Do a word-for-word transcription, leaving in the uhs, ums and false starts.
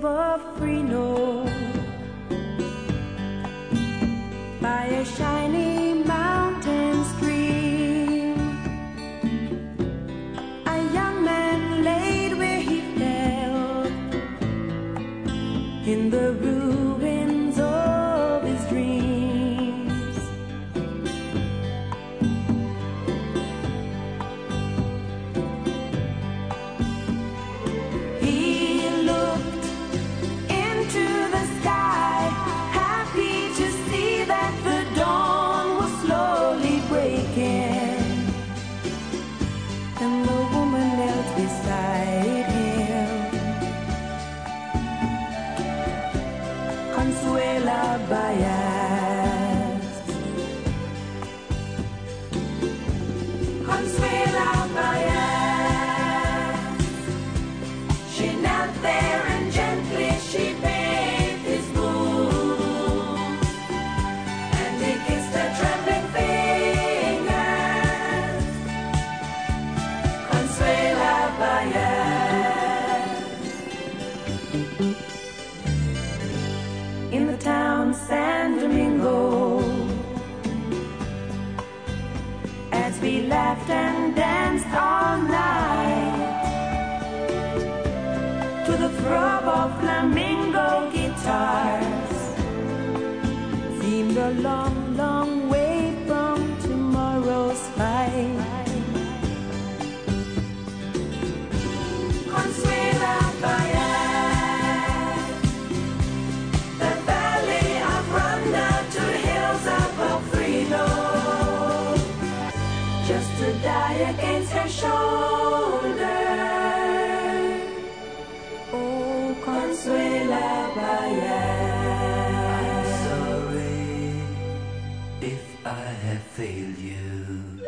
Freno by a shiny mountain stream. A young man laid where he fell in the ruins of his dreams. He looked into the sky, happy to see that the dawn was slowly breaking, and the woman knelt beside him, Consuela Baez. Consuela Baez, she knelt there and gently she bathed his wound, and he kissed her trembling fingers. Consuela Baez. In the town San Domingo, as we laughed and danced all night to the throb of flamingo guitars, seemed a long, long way from tomorrow's fight. Consuela Baez, the valley of Ronda to hills above Freno, just to die against her shoulder. Oh, Consuela Baez, I'm sorry if I have failed you.